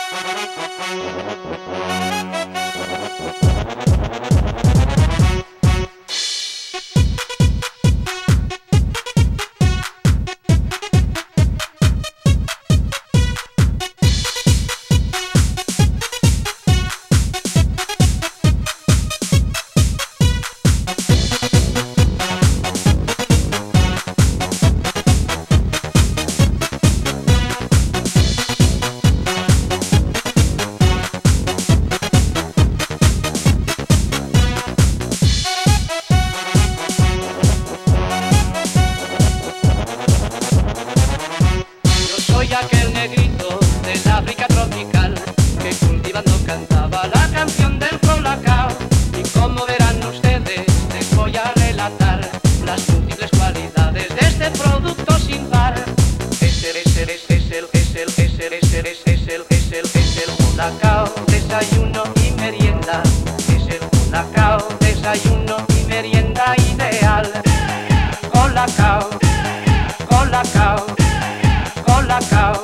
Soy aquel negrito del África tropical que cultivando cantaba la canción del colacao. Y como verán ustedes, les voy a relatar las múltiples cualidades de este producto sin par. Es el colacao, desayuno y merienda. Es el colacao, desayuno y merienda ideal. Colacao, colacao, colacao.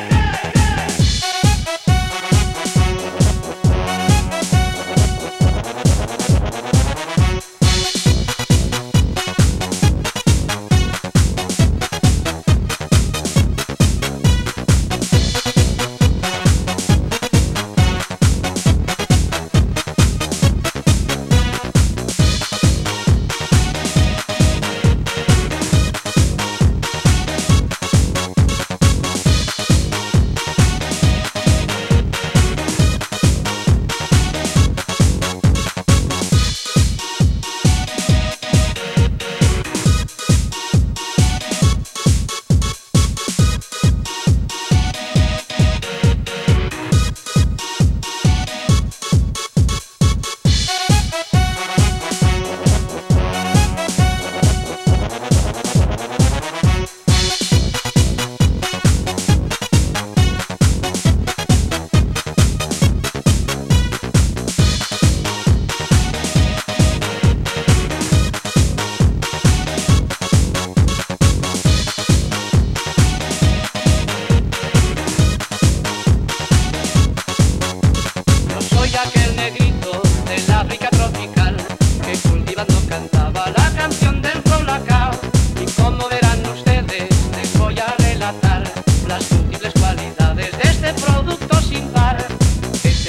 Aquel negrito del África tropical que cultivando cantaba la canción del colacao. Y como verán ustedes, les voy a relatar las múltiples cualidades de este producto sin par. Es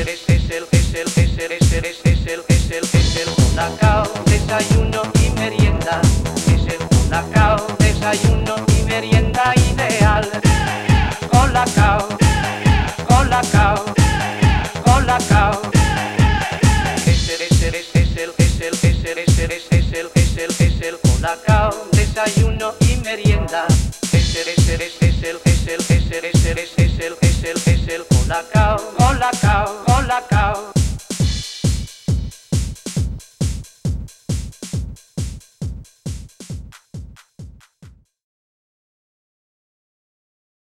el colacao, desayuno y merienda. Es el colacao, desayuno y merienda ideal. Colacao, colacao, colacao. Es el colacao, desayuno y merienda. Es el